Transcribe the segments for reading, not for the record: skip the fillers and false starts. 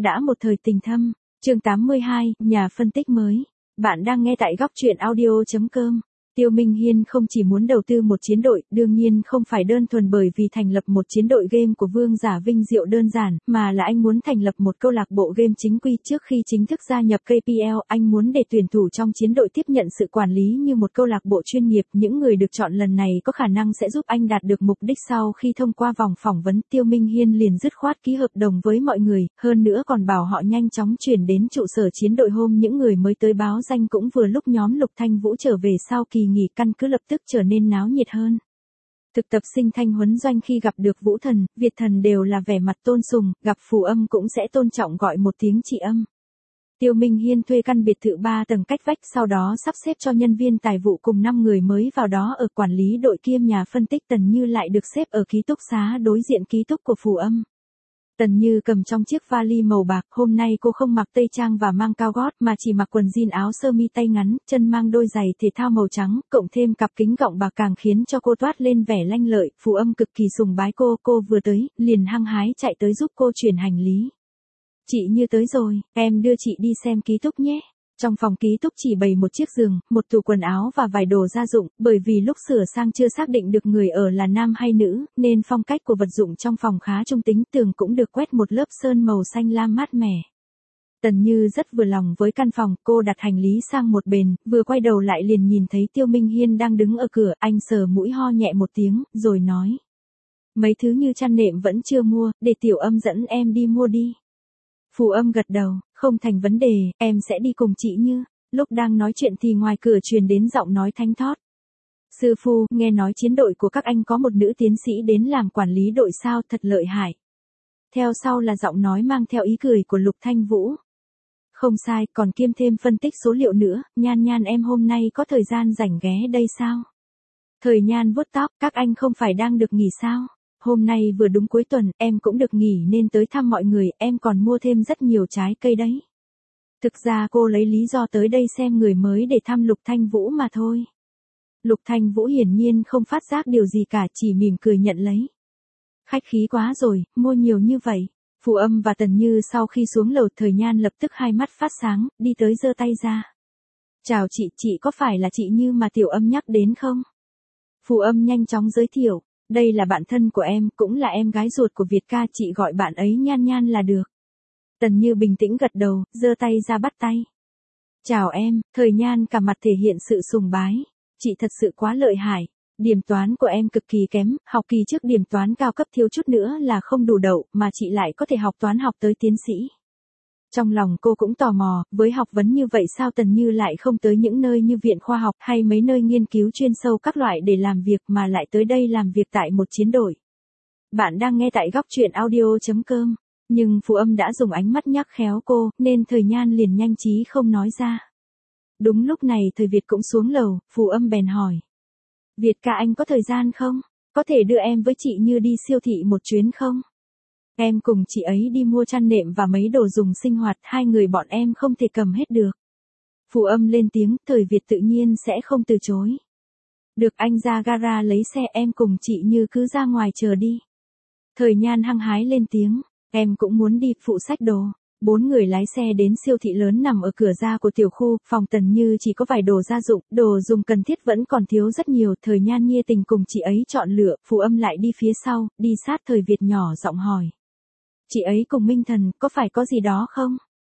đã một thời tình thâm. Chương 82, nhà phân tích mới. Bạn đang nghe tại góc truyện audio.com. Tiêu Minh Hiên không chỉ muốn đầu tư một chiến đội, đương nhiên không phải đơn thuần bởi vì thành lập một chiến đội game của Vương Giả Vinh Diệu đơn giản, mà là anh muốn thành lập một câu lạc bộ game chính quy. Trước khi chính thức gia nhập KPL, anh muốn để tuyển thủ trong chiến đội tiếp nhận sự quản lý như một câu lạc bộ chuyên nghiệp. Những người được chọn lần này có khả năng sẽ giúp anh đạt được mục đích. Sau khi thông qua vòng phỏng vấn, Tiêu Minh Hiên liền dứt khoát ký hợp đồng với mọi người, hơn nữa còn bảo họ nhanh chóng chuyển đến trụ sở chiến đội. Hôm những người mới tới báo danh cũng vừa lúc nhóm Lục Thanh Vũ trở về sau kỳ nghỉ, căn cứ lập tức trở nên náo nhiệt hơn. Thực tập sinh Thanh Huấn Doanh khi gặp được Vũ Thần, Việt Thần đều là vẻ mặt tôn sùng, gặp Phù Âm cũng sẽ tôn trọng gọi một tiếng chị Âm. Tiêu Minh Hiên thuê căn biệt thự 3 tầng cách vách, sau đó sắp xếp cho nhân viên tài vụ cùng 5 người mới vào đó ở. Quản lý đội kiêm nhà phân tích Tần Như lại được xếp ở ký túc xá đối diện ký túc của Phù Âm. Tần Như cầm trong chiếc vali màu bạc, hôm nay cô không mặc tây trang và mang cao gót mà chỉ mặc quần jean áo sơ mi tay ngắn, chân mang đôi giày thể thao màu trắng, cộng thêm cặp kính gọng bạc càng khiến cho cô toát lên vẻ lanh lợi. Phù Âm cực kỳ sùng bái cô vừa tới, liền hăng hái chạy tới giúp cô chuyển hành lý. Chị Như tới rồi, em đưa chị đi xem ký túc nhé. Trong phòng ký túc chỉ bày một chiếc giường, một tủ quần áo và vài đồ gia dụng, bởi vì lúc sửa sang chưa xác định được người ở là nam hay nữ, nên phong cách của vật dụng trong phòng khá trung tính. Tường cũng được quét một lớp sơn màu xanh lam mát mẻ. Tần Như rất vừa lòng với căn phòng, cô đặt hành lý sang một bên, vừa quay đầu lại liền nhìn thấy Tiêu Minh Hiên đang đứng ở cửa. Anh sờ mũi ho nhẹ một tiếng, rồi nói: mấy thứ như chăn nệm vẫn chưa mua, để Tiểu Âm dẫn em đi mua đi. Phù Âm gật đầu, không thành vấn đề, em sẽ đi cùng chị Như. Lúc đang nói chuyện thì ngoài cửa truyền đến giọng nói thánh thót. Sư phụ, nghe nói chiến đội của các anh có một nữ tiến sĩ đến làm quản lý đội sao, thật lợi hại. Theo sau là giọng nói mang theo ý cười của Lục Thanh Vũ. Không sai, còn kiêm thêm phân tích số liệu nữa. Nhan Nhan em hôm nay có thời gian rảnh ghé đây sao? Thời Nhan vuốt tóc, các anh không phải đang được nghỉ sao? Hôm nay vừa đúng cuối tuần, em cũng được nghỉ nên tới thăm mọi người, em còn mua thêm rất nhiều trái cây đấy. Thực ra cô lấy lý do tới đây xem người mới để thăm Lục Thanh Vũ mà thôi. Lục Thanh Vũ hiển nhiên không phát giác điều gì cả, chỉ mỉm cười nhận lấy. Khách khí quá rồi, mua nhiều như vậy. Phù Âm và Tần Như sau khi xuống lầu, Thời Nhan lập tức hai mắt phát sáng, đi tới giơ tay ra. Chào chị có phải là chị Như mà Tiểu Âm nhắc đến không? Phù Âm nhanh chóng giới thiệu. Đây là bạn thân của em, cũng là em gái ruột của Việt ca, chị gọi bạn ấy Nhan Nhan là được. Tần Như bình tĩnh gật đầu, giơ tay ra bắt tay. Chào em. Thời Nhan cả mặt thể hiện sự sùng bái. Chị thật sự quá lợi hại. Điểm toán của em cực kỳ kém, học kỳ trước điểm toán cao cấp thiếu chút nữa là không đủ đậu, mà chị lại có thể học toán học tới tiến sĩ. Trong lòng cô cũng tò mò, với học vấn như vậy sao Tần Như lại không tới những nơi như viện khoa học hay mấy nơi nghiên cứu chuyên sâu các loại để làm việc mà lại tới đây làm việc tại một chiến đội. Bạn đang nghe tại góc truyện audio.com, nhưng Phù Âm đã dùng ánh mắt nhắc khéo cô, nên Thời Nhan liền nhanh trí không nói ra. Đúng lúc này Thời Việt cũng xuống lầu, Phù Âm bèn hỏi. Việt ca anh có thời gian không? Có thể đưa em với chị Như đi siêu thị một chuyến không? Em cùng chị ấy đi mua chăn nệm và mấy đồ dùng sinh hoạt, hai người bọn em không thể cầm hết được. Phù Âm lên tiếng, Thời Việt tự nhiên sẽ không từ chối. Được, anh ra gara lấy xe, em cùng chị Như cứ ra ngoài chờ đi. Thời Nhan hăng hái lên tiếng, em cũng muốn đi, phụ xách đồ. 4 người lái xe đến siêu thị lớn nằm ở cửa ra của tiểu khu, phòng Tần Như chỉ có vài đồ gia dụng, đồ dùng cần thiết vẫn còn thiếu rất nhiều. Thời Nhan nhiệt tình cùng chị ấy chọn lựa, Phù Âm lại đi phía sau, đi sát Thời Việt nhỏ giọng hỏi. Chị ấy cùng Minh Thần, có phải có gì đó không?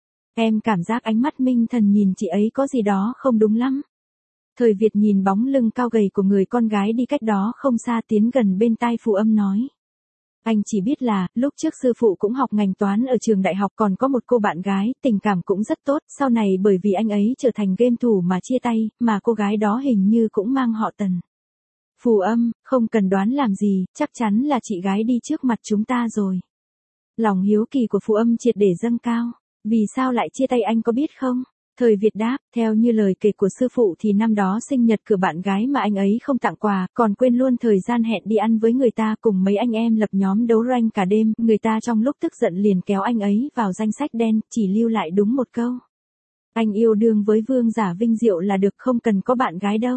Em cảm giác ánh mắt Minh Thần nhìn chị ấy có gì đó không đúng lắm. Thời Việt nhìn bóng lưng cao gầy của người con gái đi cách đó không xa, tiến gần bên tai Phù Âm nói. Anh chỉ biết là, lúc trước sư phụ cũng học ngành toán ở trường đại học, còn có một cô bạn gái, tình cảm cũng rất tốt, sau này bởi vì anh ấy trở thành game thủ mà chia tay, mà cô gái đó hình như cũng mang họ Tần. Phù Âm, không cần đoán làm gì, chắc chắn là chị gái đi trước mặt chúng ta rồi. Lòng hiếu kỳ của Phù Âm triệt để dâng cao. Vì sao lại chia tay anh có biết không? Thời Việt đáp, theo như lời kể của sư phụ thì năm đó sinh nhật của bạn gái mà anh ấy không tặng quà, còn quên luôn thời gian hẹn đi ăn với người ta, cùng mấy anh em lập nhóm đấu rank cả đêm, người ta trong lúc tức giận liền kéo anh ấy vào danh sách đen, chỉ lưu lại đúng một câu. Anh yêu đương với Vương Giả Vinh Diệu là được, không cần có bạn gái đâu.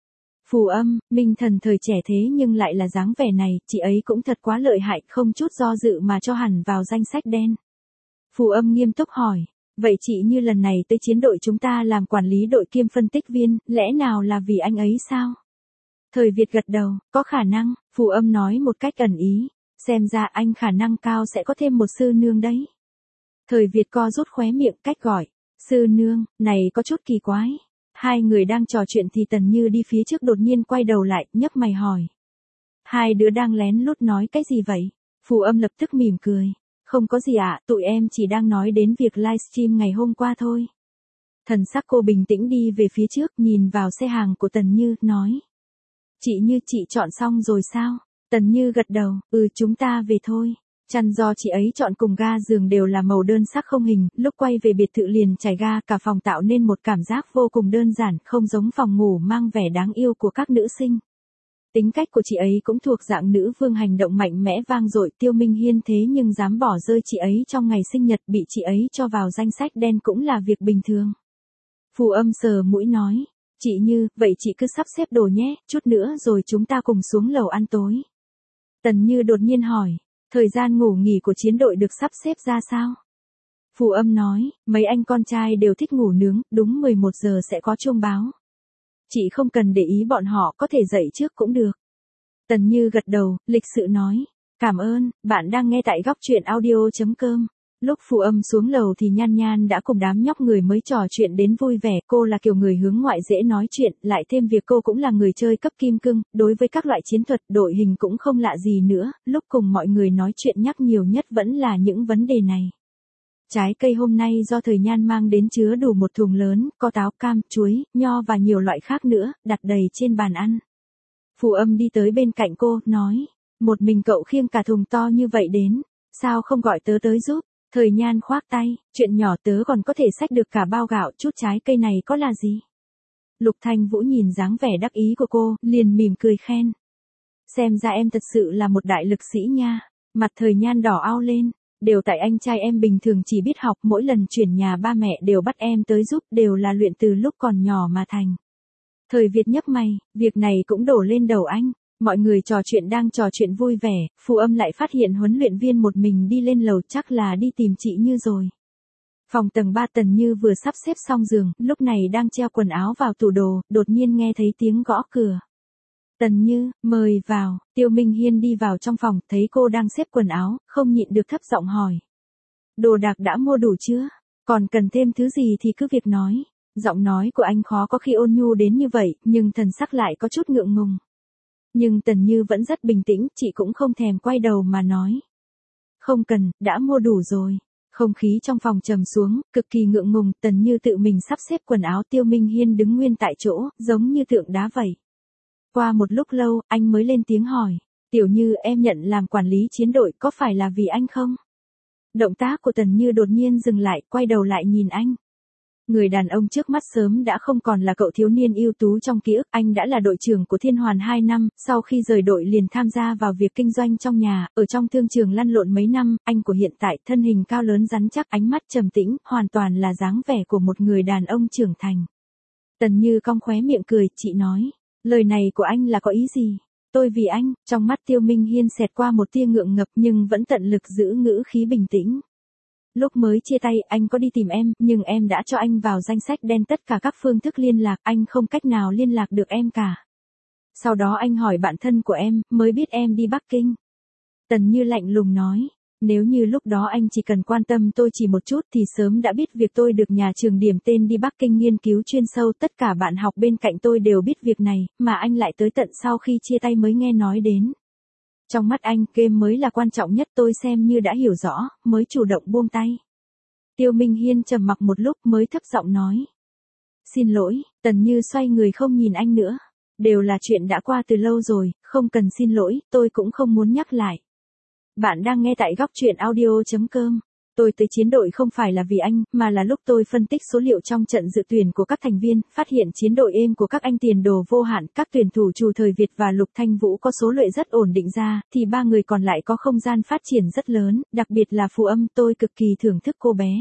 Phù Âm, Minh Thần thời trẻ thế nhưng lại là dáng vẻ này, chị ấy cũng thật quá lợi hại, không chút do dự mà cho hẳn vào danh sách đen. Phù Âm nghiêm túc hỏi. Vậy chị Như lần này tới chiến đội chúng ta làm quản lý đội kiêm phân tích viên, lẽ nào là vì anh ấy sao? Thời Việt gật đầu, có khả năng, Phù Âm nói một cách ẩn ý. Xem ra anh khả năng cao sẽ có thêm một sư nương đấy. Thời Việt co rút khóe miệng cách gọi. Sư nương, này có chút kỳ quái. Hai người đang trò chuyện thì Tần Như đi phía trước đột nhiên quay đầu lại, nhấc mày hỏi. Hai đứa đang lén lút nói cái gì vậy? Phù Âm lập tức mỉm cười. Không có gì ạ, tụi em chỉ đang nói đến việc livestream ngày hôm qua thôi. Thần sắc cô bình tĩnh đi về phía trước, nhìn vào xe hàng của Tần Như, nói. Chị Như, chị chọn xong rồi sao? Tần Như gật đầu, chúng ta về thôi. Chăn do chị ấy chọn cùng ga giường đều là màu đơn sắc không hình, lúc quay về biệt thự liền trải ga cả phòng tạo nên một cảm giác vô cùng đơn giản, không giống phòng ngủ mang vẻ đáng yêu của các nữ sinh. Tính cách của chị ấy cũng thuộc dạng nữ vương hành động mạnh mẽ vang dội. Tiêu Minh Hiên thế nhưng dám bỏ rơi chị ấy trong ngày sinh nhật, bị chị ấy cho vào danh sách đen cũng là việc bình thường. Phù Âm sờ mũi nói, chị Như, vậy chị cứ sắp xếp đồ nhé, chút nữa rồi chúng ta cùng xuống lầu ăn tối. Tần Như đột nhiên hỏi, thời gian ngủ nghỉ của chiến đội được sắp xếp ra sao? Phù Âm nói, mấy anh con trai đều thích ngủ nướng, đúng 11 giờ sẽ có chuông báo. Chị không cần để ý bọn họ, có thể dậy trước cũng được. Tần Như gật đầu, lịch sự nói, cảm ơn, bạn đang nghe tại góc truyện audio.com. Lúc Phù Âm xuống lầu thì Nhan Nhan đã cùng đám nhóc người mới trò chuyện đến vui vẻ. Cô là kiểu người hướng ngoại dễ nói chuyện, lại thêm việc cô cũng là người chơi cấp kim cương, đối với các loại chiến thuật, đội hình cũng không lạ gì nữa. Lúc cùng mọi người nói chuyện nhắc nhiều nhất vẫn là những vấn đề này. Trái cây hôm nay do Thời Nhan mang đến chứa đủ một thùng lớn, có táo, cam, chuối, nho và nhiều loại khác nữa, đặt đầy trên bàn ăn. Phù Âm đi tới bên cạnh cô, nói, một mình cậu khiêng cả thùng to như vậy đến, sao không gọi tớ tới giúp? Thời Nhan khoác tay, chuyện nhỏ tớ còn có thể xách được cả bao gạo, chút trái cây này có là gì? Lục Thanh Vũ nhìn dáng vẻ đắc ý của cô, liền mỉm cười khen. Xem ra em thật sự là một đại lực sĩ nha. Mặt Thời Nhan đỏ ao lên, đều tại anh trai em bình thường chỉ biết học, mỗi lần chuyển nhà ba mẹ đều bắt em tới giúp, đều là luyện từ lúc còn nhỏ mà thành. Thời Việt nhấp mày, việc này cũng đổ lên đầu anh. Mọi người đang trò chuyện vui vẻ, Phù Âm lại phát hiện huấn luyện viên một mình đi lên lầu, chắc là đi tìm chị Như rồi. Phòng tầng 3 Tần Như vừa sắp xếp xong giường, lúc này đang treo quần áo vào tủ đồ, đột nhiên nghe thấy tiếng gõ cửa. Tần Như, mời vào. Tiêu Minh Hiên đi vào trong phòng, thấy cô đang xếp quần áo, không nhịn được thấp giọng hỏi. Đồ đạc đã mua đủ chưa? Còn cần thêm thứ gì thì cứ việc nói. Giọng nói của anh khó có khi ôn nhu đến như vậy, nhưng thần sắc lại có chút ngượng ngùng. Nhưng Tần Như vẫn rất bình tĩnh, chị cũng không thèm quay đầu mà nói. Không cần, đã mua đủ rồi. Không khí trong phòng trầm xuống, cực kỳ ngượng ngùng, Tần Như tự mình sắp xếp quần áo. Tiêu Minh Hiên đứng nguyên tại chỗ, giống như tượng đá vậy. Qua một lúc lâu, anh mới lên tiếng hỏi. Tiểu Như, em nhận làm quản lý chiến đội, có phải là vì anh không? Động tác của Tần Như đột nhiên dừng lại, quay đầu lại nhìn anh. Người đàn ông trước mắt sớm đã không còn là cậu thiếu niên ưu tú trong ký ức, anh đã là đội trưởng của Thiên Hoàn 2 năm, sau khi rời đội liền tham gia vào việc kinh doanh trong nhà, ở trong thương trường lăn lộn mấy năm, anh của hiện tại thân hình cao lớn rắn chắc, ánh mắt trầm tĩnh, hoàn toàn là dáng vẻ của một người đàn ông trưởng thành. Tần Như cong khóe miệng cười, chị nói, lời này của anh là có ý gì? Tôi vì anh, trong mắt Tiêu Minh Hiên xẹt qua một tia ngượng ngập nhưng vẫn tận lực giữ ngữ khí bình tĩnh. Lúc mới chia tay, anh có đi tìm em, nhưng em đã cho anh vào danh sách đen tất cả các phương thức liên lạc, anh không cách nào liên lạc được em cả. Sau đó anh hỏi bạn thân của em, mới biết em đi Bắc Kinh. Tần Như lạnh lùng nói, nếu như lúc đó anh chỉ cần quan tâm tôi chỉ một chút thì sớm đã biết việc tôi được nhà trường điểm tên đi Bắc Kinh nghiên cứu chuyên sâu, tất cả bạn học bên cạnh tôi đều biết việc này, mà anh lại tới tận sau khi chia tay mới nghe nói đến. Trong mắt anh, game mới là quan trọng nhất, tôi xem như đã hiểu rõ, mới chủ động buông tay. Tiêu Minh Hiên trầm mặc một lúc mới thấp giọng nói. Xin lỗi, Tần Như xoay người không nhìn anh nữa. Đều là chuyện đã qua từ lâu rồi, không cần xin lỗi, tôi cũng không muốn nhắc lại. Bạn đang nghe tại góc truyện audio.com. Tôi tới chiến đội không phải là vì anh, mà là lúc tôi phân tích số liệu trong trận dự tuyển của các thành viên, phát hiện chiến đội êm của các anh tiền đồ vô hạn, các tuyển thủ Trù Thời Việt và Lục Thanh Vũ có số lợi rất ổn định ra, thì ba người còn lại có không gian phát triển rất lớn, đặc biệt là Phù Âm, tôi cực kỳ thưởng thức cô bé.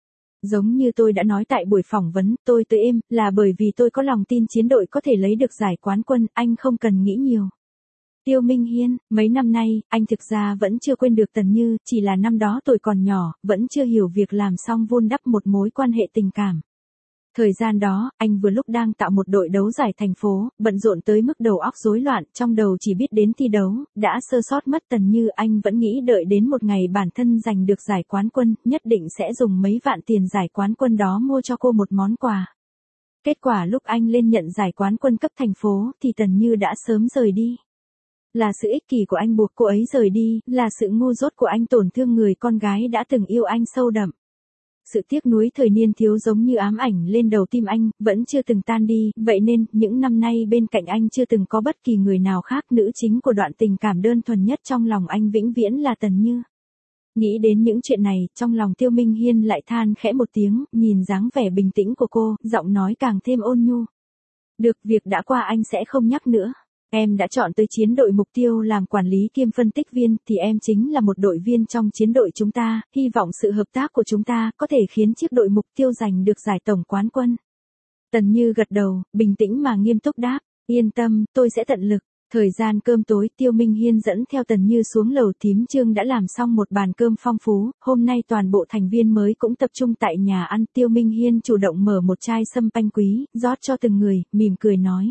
Giống như tôi đã nói tại buổi phỏng vấn, tôi tới êm, là bởi vì tôi có lòng tin chiến đội có thể lấy được giải quán quân, anh không cần nghĩ nhiều. Tiêu Minh Hiên, mấy năm nay, anh thực ra vẫn chưa quên được Tần Như, chỉ là năm đó tuổi còn nhỏ, vẫn chưa hiểu việc làm xong vun đắp một mối quan hệ tình cảm. Thời gian đó, anh vừa lúc đang tạo một đội đấu giải thành phố, bận rộn tới mức đầu óc rối loạn, trong đầu chỉ biết đến thi đấu, đã sơ sót mất Tần Như. Anh vẫn nghĩ đợi đến một ngày bản thân giành được giải quán quân, nhất định sẽ dùng mấy vạn tiền giải quán quân đó mua cho cô một món quà. Kết quả lúc anh lên nhận giải quán quân cấp thành phố, thì Tần Như đã sớm rời đi. Là sự ích kỷ của anh buộc cô ấy rời đi, là sự ngu dốt của anh tổn thương người con gái đã từng yêu anh sâu đậm. Sự tiếc nuối thời niên thiếu giống như ám ảnh lên đầu tim anh, vẫn chưa từng tan đi, vậy nên, những năm nay bên cạnh anh chưa từng có bất kỳ người nào khác. Nữ chính của đoạn tình cảm đơn thuần nhất trong lòng anh vĩnh viễn là Tần Như. Nghĩ đến những chuyện này, trong lòng Tiêu Minh Hiên lại than khẽ một tiếng, nhìn dáng vẻ bình tĩnh của cô, giọng nói càng thêm ôn nhu. Được, việc đã qua anh sẽ không nhắc nữa. Em đã chọn tới chiến đội mục tiêu làm quản lý kiêm phân tích viên, thì em chính là một đội viên trong chiến đội chúng ta, hy vọng sự hợp tác của chúng ta có thể khiến chiếc đội mục tiêu giành được giải tổng quán quân. Tần Như gật đầu, bình tĩnh mà nghiêm túc đáp, yên tâm, tôi sẽ tận lực. Thời gian cơm tối, Tiêu Minh Hiên dẫn theo Tần Như xuống lầu. Thím Trương đã làm xong một bàn cơm phong phú, hôm nay toàn bộ thành viên mới cũng tập trung tại nhà ăn. Tiêu Minh Hiên chủ động mở một chai sâm panh quý, rót cho từng người, mỉm cười nói.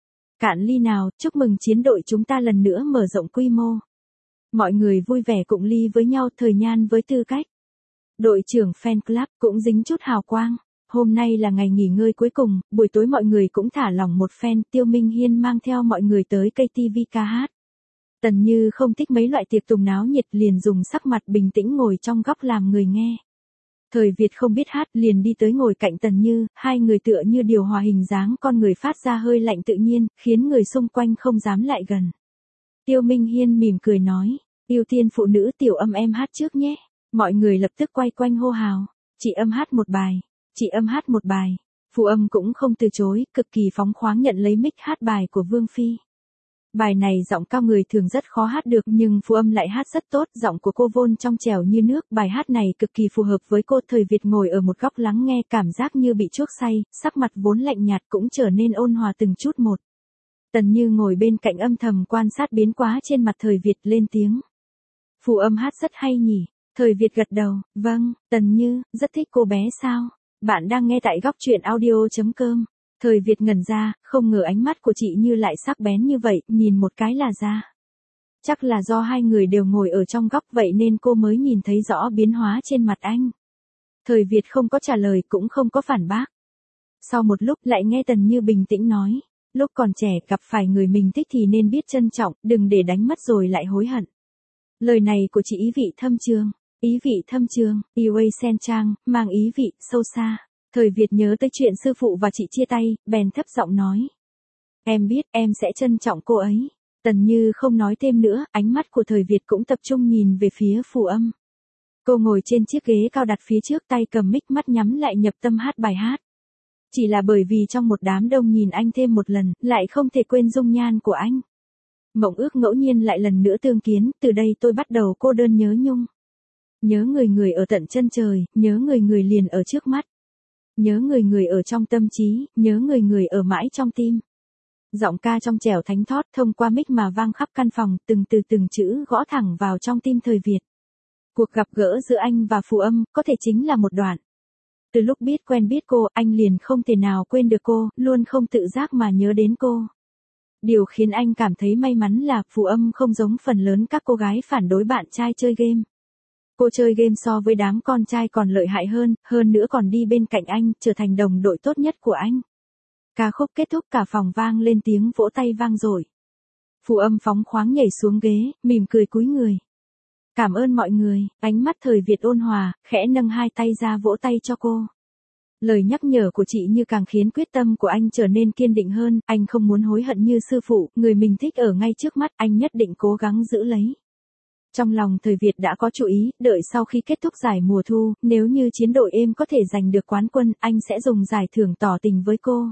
Cạn ly nào, chúc mừng chiến đội chúng ta lần nữa mở rộng quy mô. Mọi người vui vẻ cụng ly với nhau. Thời Nhan với tư cách đội trưởng fan club cũng dính chút hào quang. Hôm nay là ngày nghỉ ngơi cuối cùng, buổi tối mọi người cũng thả lỏng một phen. Tiêu Minh Hiên mang theo mọi người tới KTV ca hát. Tần Như không thích mấy loại tiệc tùng náo nhiệt, liền dùng sắc mặt bình tĩnh ngồi trong góc làm người nghe. Thời Việt không biết hát, liền đi tới ngồi cạnh Tần Như, hai người tựa như điều hòa hình dáng con người phát ra hơi lạnh tự nhiên, khiến người xung quanh không dám lại gần. Tiêu Minh Hiên mỉm cười nói, ưu tiên phụ nữ, Tiểu Âm em hát trước nhé. Mọi người lập tức quay quanh hô hào, chị Âm hát một bài, chị Âm hát một bài. Phụ Âm cũng không từ chối, cực kỳ phóng khoáng nhận lấy mic hát bài của Vương Phi. Bài này giọng cao người thường rất khó hát được, nhưng Phụ Âm lại hát rất tốt, giọng của cô vôn trong trẻo như nước, bài hát này cực kỳ phù hợp với cô. Thời Việt ngồi ở một góc lắng nghe, cảm giác như bị chuốc say, sắc mặt vốn lạnh nhạt cũng trở nên ôn hòa từng chút một. Tần Như ngồi bên cạnh âm thầm quan sát biến hóa trên mặt Thời Việt, lên tiếng. Phụ Âm hát rất hay nhỉ? Thời Việt gật đầu, vâng. Tần Như, rất thích cô bé sao? Bạn đang nghe tại góc truyện audio.com. Thời Việt ngẩn ra, không ngờ ánh mắt của chị Như lại sắc bén như vậy, nhìn một cái là ra. Chắc là do hai người đều ngồi ở trong góc vậy nên cô mới nhìn thấy rõ biến hóa trên mặt anh. Thời Việt không có trả lời cũng không có phản bác. Sau một lúc lại nghe Tần Như bình tĩnh nói, lúc còn trẻ gặp phải người mình thích thì nên biết trân trọng, đừng để đánh mất rồi lại hối hận. Lời này của chị ý vị thâm trường. Ý vị thâm trường, Iway Sen Trang, mang ý vị sâu xa. Thời Việt nhớ tới chuyện sư phụ và chị chia tay, bèn thấp giọng nói. Em biết, em sẽ trân trọng cô ấy. Tần Như không nói thêm nữa, ánh mắt của Thời Việt cũng tập trung nhìn về phía Phụ Âm. Cô ngồi trên chiếc ghế cao đặt phía trước, tay cầm mic, mắt nhắm lại nhập tâm hát bài hát. Chỉ là bởi vì trong một đám đông nhìn anh thêm một lần, lại không thể quên dung nhan của anh. Mộng ước ngẫu nhiên lại lần nữa tương kiến, từ đây tôi bắt đầu cô đơn nhớ nhung. Nhớ người người ở tận chân trời, nhớ người người liền ở trước mắt. Nhớ người người ở trong tâm trí, nhớ người người ở mãi trong tim. Giọng ca trong trẻo thánh thót thông qua mic mà vang khắp căn phòng, từng từ từng chữ gõ thẳng vào trong tim Thời Việt. Cuộc gặp gỡ giữa anh và Phụ Âm, có thể chính là một đoạn. Từ lúc quen biết cô, anh liền không thể nào quên được cô, luôn không tự giác mà nhớ đến cô. Điều khiến anh cảm thấy may mắn là Phụ Âm không giống phần lớn các cô gái phản đối bạn trai chơi game. Cô chơi game so với đám con trai còn lợi hại hơn nữa còn đi bên cạnh anh, trở thành đồng đội tốt nhất của anh. Ca khúc kết thúc, cả phòng vang lên tiếng vỗ tay vang dội. Phụ Âm phóng khoáng nhảy xuống ghế, mỉm cười cúi người. Cảm ơn mọi người, ánh mắt Thời Việt ôn hòa, khẽ nâng hai tay ra vỗ tay cho cô. Lời nhắc nhở của chị Như càng khiến quyết tâm của anh trở nên kiên định hơn, anh không muốn hối hận như sư phụ, người mình thích ở ngay trước mắt, anh nhất định cố gắng giữ lấy. Trong lòng Thời Việt đã có chủ ý, đợi sau khi kết thúc giải mùa thu, nếu như chiến đội êm có thể giành được quán quân, anh sẽ dùng giải thưởng tỏ tình với cô.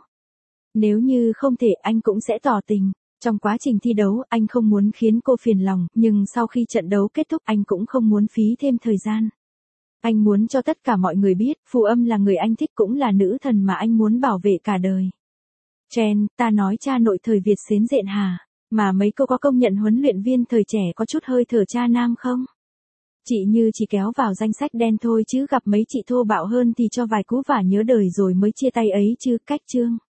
Nếu như không thể, anh cũng sẽ tỏ tình. Trong quá trình thi đấu, anh không muốn khiến cô phiền lòng, nhưng sau khi trận đấu kết thúc, anh cũng không muốn phí thêm thời gian. Anh muốn cho tất cả mọi người biết, Phụ Âm là người anh thích, cũng là nữ thần mà anh muốn bảo vệ cả đời. Chen, ta nói cha nội Thời Việt xến rện hà. Mà mấy cô có công nhận huấn luyện viên thời trẻ có chút hơi thở cha nam không? Chị Như chỉ kéo vào danh sách đen thôi chứ gặp mấy chị thô bạo hơn thì cho vài cú vả nhớ đời rồi mới chia tay ấy chứ, cách chương.